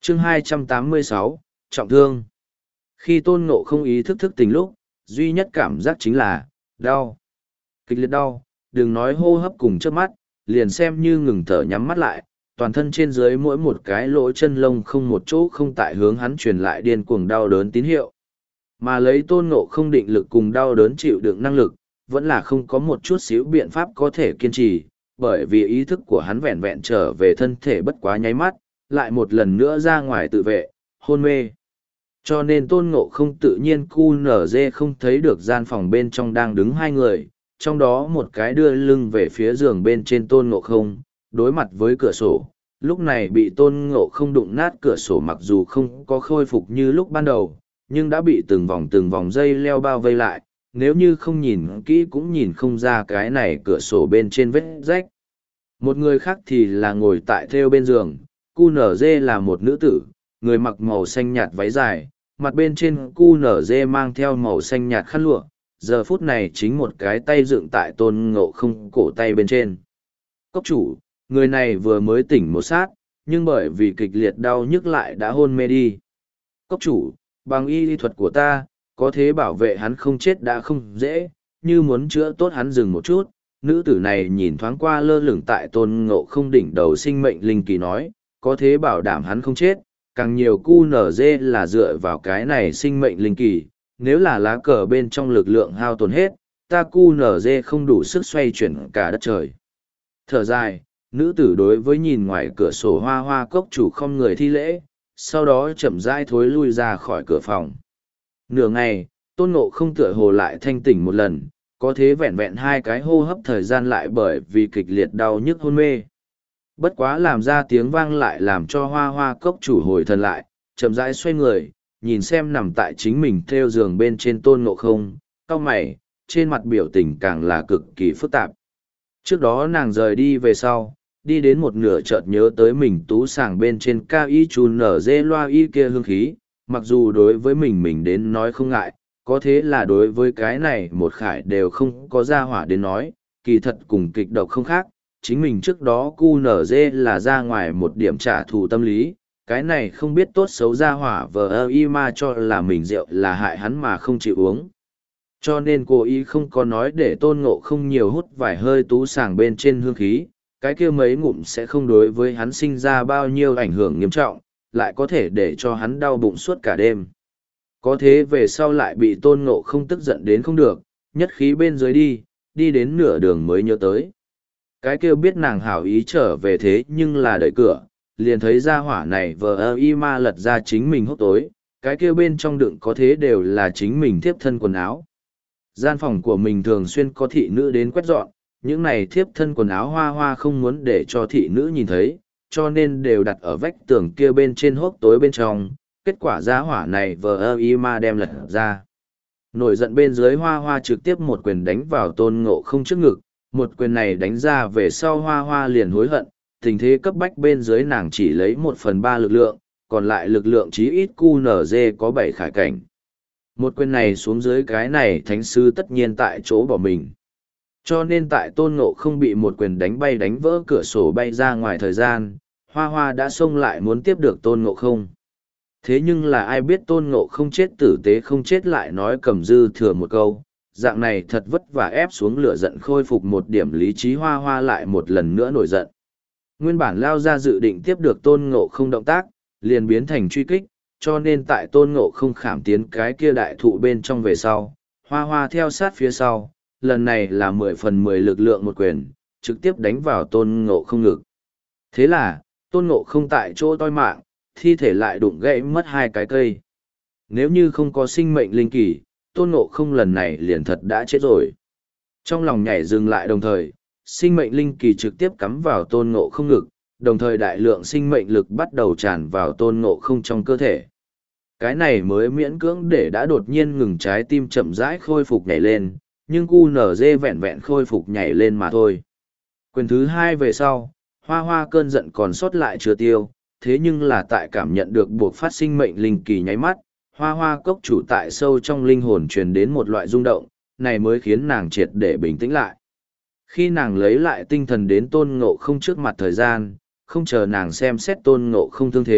Chương 286, trọng thương. Khi tôn ngộ không ý thức thức tỉnh lúc, duy nhất cảm giác chính là đau. Kịch liệt đau, đừng nói hô hấp cùng trước mắt, liền xem như ngừng thở nhắm mắt lại, toàn thân trên dưới mỗi một cái lỗ chân lông không một chỗ không tại hướng hắn truyền lại điên cuồng đau đớn tín hiệu. Mà lấy tôn ngộ không định lực cùng đau đớn chịu đựng năng lực, vẫn là không có một chút xíu biện pháp có thể kiên trì, bởi vì ý thức của hắn vẹn vẹn trở về thân thể bất quá nháy mắt, lại một lần nữa ra ngoài tự vệ, hôn mê. Cho nên tôn ngộ không tự nhiên QNZ không thấy được gian phòng bên trong đang đứng hai người, trong đó một cái đưa lưng về phía giường bên trên tôn ngộ không, đối mặt với cửa sổ. Lúc này bị tôn ngộ không đụng nát cửa sổ mặc dù không có khôi phục như lúc ban đầu, nhưng đã bị từng vòng dây leo bao vây lại, nếu như không nhìn kỹ cũng nhìn không ra cái này cửa sổ bên trên vết rách. Một người khác thì là ngồi tại theo bên giường, QNZ là một nữ tử, người mặc màu xanh nhạt váy dài, mặt bên trên QNZ mang theo màu xanh nhạt khăn lụa, giờ phút này chính một cái tay dựng tại tôn ngộ không cổ tay bên trên. Cốc chủ, người này vừa mới tỉnh một sát, nhưng bởi vì kịch liệt đau nhức lại đã hôn mê đi. Cốc chủ, bằng y lý thuật của ta, có thế bảo vệ hắn không chết đã không dễ, như muốn chữa tốt hắn dừng một chút. Nữ tử này nhìn thoáng qua lơ lửng tại tôn ngộ không đỉnh đầu sinh mệnh linh kỳ nói, có thế bảo đảm hắn không chết, càng nhiều QNZ là dựa vào cái này sinh mệnh linh kỳ, nếu là lá cờ bên trong lực lượng hao tổn hết, ta QNZ không đủ sức xoay chuyển cả đất trời. Thở dài, nữ tử đối với nhìn ngoài cửa sổ hoa hoa cốc chủ không người thi lễ, sau đó chậm rãi thối lui ra khỏi cửa phòng. Nửa ngày, tôn ngộ không tựa hồ lại thanh tỉnh một lần, có thế vẹn vẹn hai cái hô hấp thời gian lại bởi vì kịch liệt đau nhức hôn mê. Bất quá làm ra tiếng vang lại làm cho hoa hoa cốc chủ hồi thần lại, chậm rãi xoay người, nhìn xem nằm tại chính mình theo giường bên trên tôn ngộ không, cau mày, trên mặt biểu tình càng là cực kỳ phức tạp. Trước đó nàng rời đi về sau, đi đến một nửa chợt nhớ tới mình tú sàng bên trên ca y chù nở dê loa y kia hương khí, mặc dù đối với mình đến nói không ngại, có thế là đối với cái này một khải đều không có ra hỏa đến nói, kỳ thật cùng kịch độc không khác, chính mình trước đó cu nở dê là ra ngoài một điểm trả thù tâm lý, cái này không biết tốt xấu ra hỏa vờ ơ y ma cho là mình rượu là hại hắn mà không chịu uống. Cho nên cô y không có nói để tôn ngộ không nhiều hút vài hơi tú sàng bên trên hương khí, cái kia mấy ngụm sẽ không đối với hắn sinh ra bao nhiêu ảnh hưởng nghiêm trọng, lại có thể để cho hắn đau bụng suốt cả đêm. Có thế về sau lại bị tôn ngộ không tức giận đến không được, nhất khí bên dưới đi đến nửa đường mới nhớ tới. Cái kia biết nàng hảo ý trở về thế nhưng là đẩy cửa, liền thấy ra hỏa này vờ ơ y ma lật ra chính mình hốc tối, cái kia bên trong đựng có thế đều là chính mình thiếp thân quần áo. Gian phòng của mình thường xuyên có thị nữ đến quét dọn, những này thiếp thân quần áo hoa hoa không muốn để cho thị nữ nhìn thấy, cho nên đều đặt ở vách tường kia bên trên hốc tối bên trong, kết quả giá hỏa này vờ ơ y ma đem lật ra. Nổi giận bên dưới hoa hoa trực tiếp một quyền đánh vào tôn ngộ không trước ngực, một quyền này đánh ra về sau hoa hoa liền hối hận, tình thế cấp bách bên dưới nàng chỉ lấy 1/3 lực lượng, còn lại lực lượng chí ít QNZ có 7 khải cảnh. Một quyền này xuống dưới cái này thánh sư tất nhiên tại chỗ bỏ mình. Cho nên tại tôn ngộ không bị một quyền đánh bay đánh vỡ cửa sổ bay ra ngoài thời gian, hoa hoa đã xông lại muốn tiếp được tôn ngộ không. Thế nhưng là ai biết tôn ngộ không chết tử tế không chết lại nói cầm dư thừa một câu, dạng này thật vất vả ép xuống lửa giận khôi phục một điểm lý trí hoa hoa lại một lần nữa nổi giận. Nguyên bản lao ra dự định tiếp được tôn ngộ không động tác, liền biến thành truy kích, cho nên tại tôn ngộ không khảm tiến cái kia đại thụ bên trong về sau, hoa hoa theo sát phía sau, lần này là 10/10 lực lượng một quyền, trực tiếp đánh vào tôn ngộ không ngực. Thế là, tôn ngộ không tại chỗ toi mạng, thi thể lại đụng gãy mất 2 cái cây. Nếu như không có sinh mệnh linh kỳ, tôn ngộ không lần này liền thật đã chết rồi. Trong lòng nhảy dừng lại đồng thời, sinh mệnh linh kỳ trực tiếp cắm vào tôn ngộ không ngực, đồng thời đại lượng sinh mệnh lực bắt đầu tràn vào tôn ngộ không trong cơ thể. Cái này mới miễn cưỡng để đã đột nhiên ngừng trái tim chậm rãi khôi phục nhảy lên, nhưng QNZ vẹn vẹn khôi phục nhảy lên mà thôi. Quyền thứ 2 về sau, hoa hoa cơn giận còn sót lại chưa tiêu, thế nhưng là tại cảm nhận được buộc phát sinh mệnh linh kỳ nháy mắt, hoa hoa cốc chủ tại sâu trong linh hồn truyền đến một loại rung động, này mới khiến nàng triệt để bình tĩnh lại. Khi nàng lấy lại tinh thần đến tôn ngộ không trước mặt thời gian, không chờ nàng xem xét tôn ngộ không thương thế,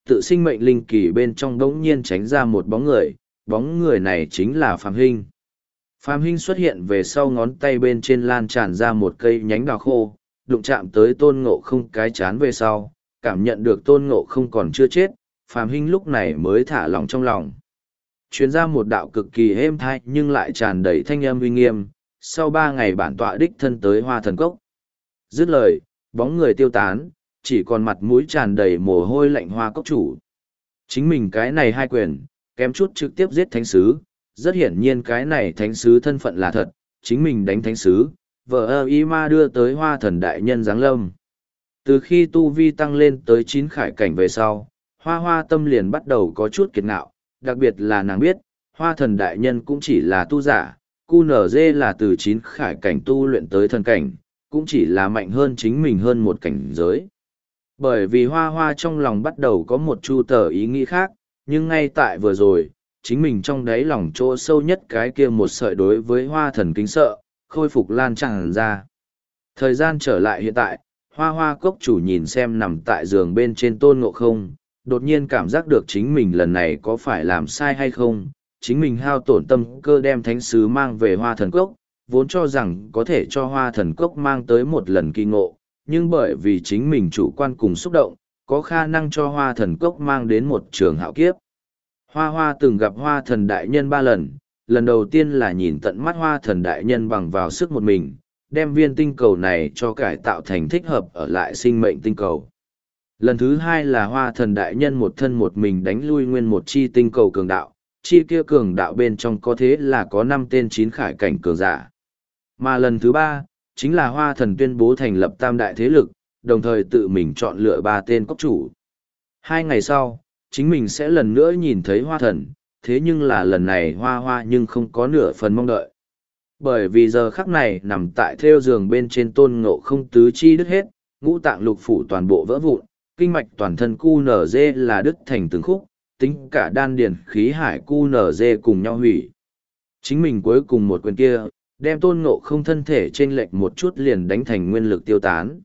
tự sinh mệnh linh kỳ bên trong đống nhiên tránh ra một bóng người này chính là Phạm Hinh. Phạm Hinh xuất hiện về sau ngón tay bên trên lan tràn ra một cây nhánh đào khô, đụng chạm tới Tôn Ngộ Không cái chán về sau, cảm nhận được Tôn Ngộ Không còn chưa chết, Phạm Hinh lúc này mới thả lỏng trong lòng. Chuyến ra một đạo cực kỳ êm thai nhưng lại tràn đầy thanh âm uy nghiêm, sau 3 ngày bản tọa đích thân tới Hoa Thần Cốc. Dứt lời, bóng người tiêu tán, chỉ còn mặt mũi tràn đầy mồ hôi lạnh Hoa Cốc chủ. Chính mình cái này hai quyền, kém chút trực tiếp giết thánh sứ, rất hiển nhiên cái này thánh sứ thân phận là thật, chính mình đánh thánh sứ, vợ y ma đưa tới Hoa Thần đại nhân giáng lâm. Từ khi tu vi tăng lên tới 9 khải cảnh về sau, Hoa Hoa tâm liền bắt đầu có chút kiệt ngạo, đặc biệt là nàng biết, Hoa Thần đại nhân cũng chỉ là tu giả, QNZ là từ 9 khải cảnh tu luyện tới thần cảnh, cũng chỉ là mạnh hơn chính mình hơn một cảnh giới. Bởi vì Hoa Hoa trong lòng bắt đầu có một chu tờ ý nghĩ khác, nhưng ngay tại vừa rồi, chính mình trong đáy lòng chỗ sâu nhất cái kia một sợi đối với Hoa Thần kính sợ, khôi phục lan tràn ra. Thời gian trở lại hiện tại, Hoa Hoa cốc chủ nhìn xem nằm tại giường bên trên Tôn Ngộ Không, đột nhiên cảm giác được chính mình lần này có phải làm sai hay không, chính mình hao tổn tâm cơ đem thánh sứ mang về Hoa Thần Cốc, vốn cho rằng có thể cho Hoa Thần Cốc mang tới một lần kỳ ngộ, nhưng bởi vì chính mình chủ quan cùng xúc động, có khả năng cho Hoa Thần Cốc mang đến một trường hạo kiếp. Hoa Hoa từng gặp Hoa Thần Đại Nhân 3 lần, lần đầu tiên là nhìn tận mắt Hoa Thần Đại Nhân bằng vào sức một mình, đem viên tinh cầu này cho cải tạo thành thích hợp ở lại sinh mệnh tinh cầu. Lần thứ 2 là Hoa Thần Đại Nhân một thân một mình đánh lui nguyên một chi tinh cầu cường đạo, chi kia cường đạo bên trong có thế là có 5 tên 9 khải cảnh cường giả. Mà lần thứ 3, chính là Hoa Thần tuyên bố thành lập tam đại thế lực, đồng thời tự mình chọn lựa 3 tên cốc chủ. 2 ngày sau, chính mình sẽ lần nữa nhìn thấy Hoa Thần, thế nhưng là lần này Hoa Hoa nhưng không có nửa phần mong đợi. Bởi vì giờ khắc này nằm tại theo giường bên trên Tôn Ngộ Không tứ chi đứt hết, ngũ tạng lục phủ toàn bộ vỡ vụn, kinh mạch toàn thân QNZ là đứt thành từng khúc, tính cả đan điền khí hải QNZ cùng nhau hủy. Chính mình cuối cùng một quyền kia, đem Tôn Ngộ Không thân thể chênh lệch một chút liền đánh thành nguyên lực tiêu tán.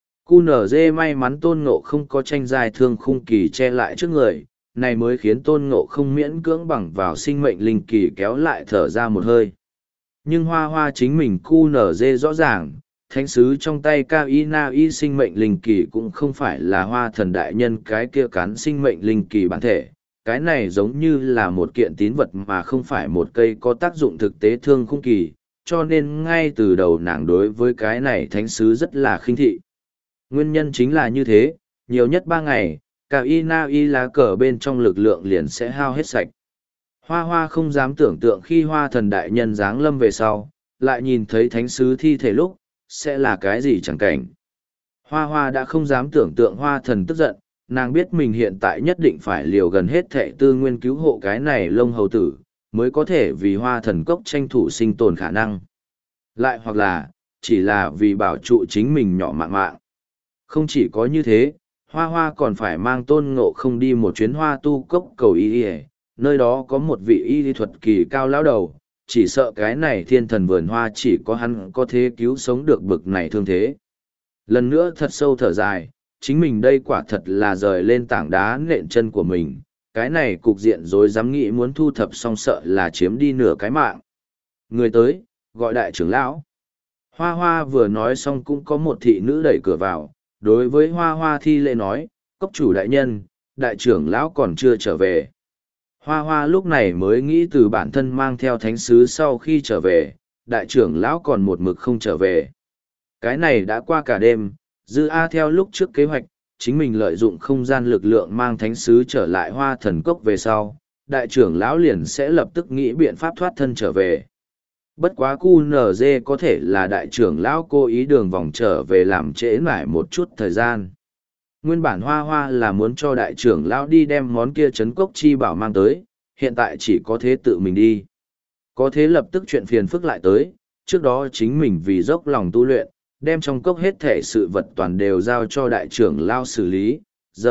QNZ may mắn Tôn Ngộ Không có tranh dài thương khung kỳ che lại trước người, này mới khiến Tôn Ngộ Không miễn cưỡng bằng vào sinh mệnh linh kỳ kéo lại thở ra một hơi. Nhưng Hoa Hoa chính mình QNZ rõ ràng, thánh sứ trong tay Kaina sinh mệnh linh kỳ cũng không phải là Hoa Thần Đại Nhân cái kia cán sinh mệnh linh kỳ bản thể. Cái này giống như là một kiện tín vật mà không phải một cây có tác dụng thực tế thương khung kỳ, cho nên ngay từ đầu nàng đối với cái này thánh sứ rất là khinh thị. Nguyên nhân chính là như thế, nhiều nhất 3 ngày, Kaina lá cờ bên trong lực lượng liền sẽ hao hết sạch. Hoa Hoa không dám tưởng tượng khi Hoa Thần Đại Nhân giáng lâm về sau, lại nhìn thấy thánh sứ thi thể lúc, sẽ là cái gì chẳng cảnh. Hoa Hoa đã không dám tưởng tượng Hoa Thần tức giận, nàng biết mình hiện tại nhất định phải liều gần hết thệ tư nguyên cứu hộ cái này lông hầu tử, mới có thể vì Hoa Thần Cốc tranh thủ sinh tồn khả năng. Lại hoặc là, chỉ là vì bảo trụ chính mình nhỏ mạng mạng. Không chỉ có như thế, Hoa Hoa còn phải mang Tôn Ngộ Không đi một chuyến Hoa Tu Cốc cầu y, nơi đó có một vị y lý thuật kỳ cao lão đầu, chỉ sợ cái này thiên thần vườn hoa chỉ có hắn có thể cứu sống được bực này thương thế. Lần nữa thật sâu thở dài, chính mình đây quả thật là rời lên tảng đá nện chân của mình, cái này cục diện rối dám nghĩ muốn thu thập xong sợ là chiếm đi nửa cái mạng. Người tới, gọi đại trưởng lão. Hoa Hoa vừa nói xong cũng có một thị nữ đẩy cửa vào, đối với Hoa Hoa thi lễ nói, cốc chủ đại nhân, đại trưởng lão còn chưa trở về. Hoa Hoa lúc này mới nghĩ từ bản thân mang theo thánh sứ sau khi trở về, đại trưởng lão còn một mực không trở về. Cái này đã qua cả đêm, Dư A theo lúc trước kế hoạch, chính mình lợi dụng không gian lực lượng mang thánh sứ trở lại Hoa Thần Cốc về sau, đại trưởng lão liền sẽ lập tức nghĩ biện pháp thoát thân trở về. Bất quá QNZ có thể là đại trưởng lão cố ý đường vòng trở về làm trễ nải một chút thời gian. Nguyên bản Hoa Hoa là muốn cho đại trưởng lão đi đem món kia trấn cốc chi bảo mang tới, hiện tại chỉ có thế tự mình đi. Có thế lập tức chuyện phiền phức lại tới, trước đó chính mình vì dốc lòng tu luyện, đem trong cốc hết thể sự vật toàn đều giao cho đại trưởng lão xử lý.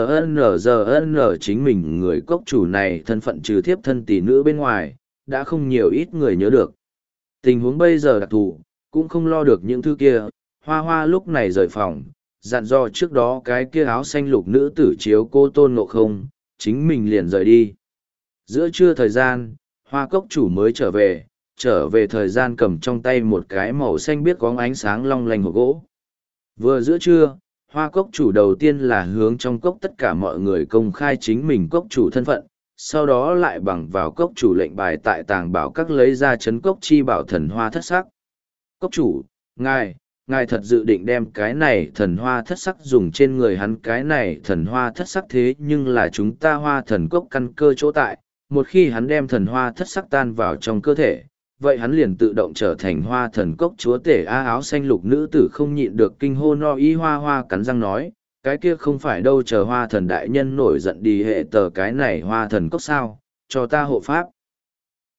Giờ chính mình người cốc chủ này thân phận trừ thiếp thân tỷ nữ bên ngoài, đã không nhiều ít người nhớ được. Tình huống bây giờ đặc thù, cũng không lo được những thứ kia, Hoa Hoa lúc này rời phòng, dặn dò trước đó cái kia áo xanh lục nữ tử chiếu cô Tôn Ngộ Không, chính mình liền rời đi. Giữa trưa thời gian, hoa cốc chủ mới trở về thời gian cầm trong tay một cái màu xanh biếc có ánh sáng long lanh hộp gỗ. Vừa giữa trưa, hoa cốc chủ đầu tiên là hướng trong cốc tất cả mọi người công khai chính mình cốc chủ thân phận, sau đó lại bằng vào cốc chủ lệnh bài tại tàng bảo các lấy ra chấn cốc chi bảo thần hoa thất sắc. Cốc chủ, ngài thật dự định đem cái này thần hoa thất sắc dùng trên người hắn, cái này thần hoa thất sắc thế nhưng là chúng ta hoa thần cốc căn cơ chỗ tại, một khi hắn đem thần hoa thất sắc tan vào trong cơ thể, vậy hắn liền tự động trở thành hoa thần cốc chúa tể. Áo xanh lục nữ tử không nhịn được kinh hô no y, hoa hoa cắn răng nói, cái kia không phải đâu, chờ hoa thần đại nhân nổi giận đi hệ tờ cái này hoa thần cốc sao, cho ta hộ pháp.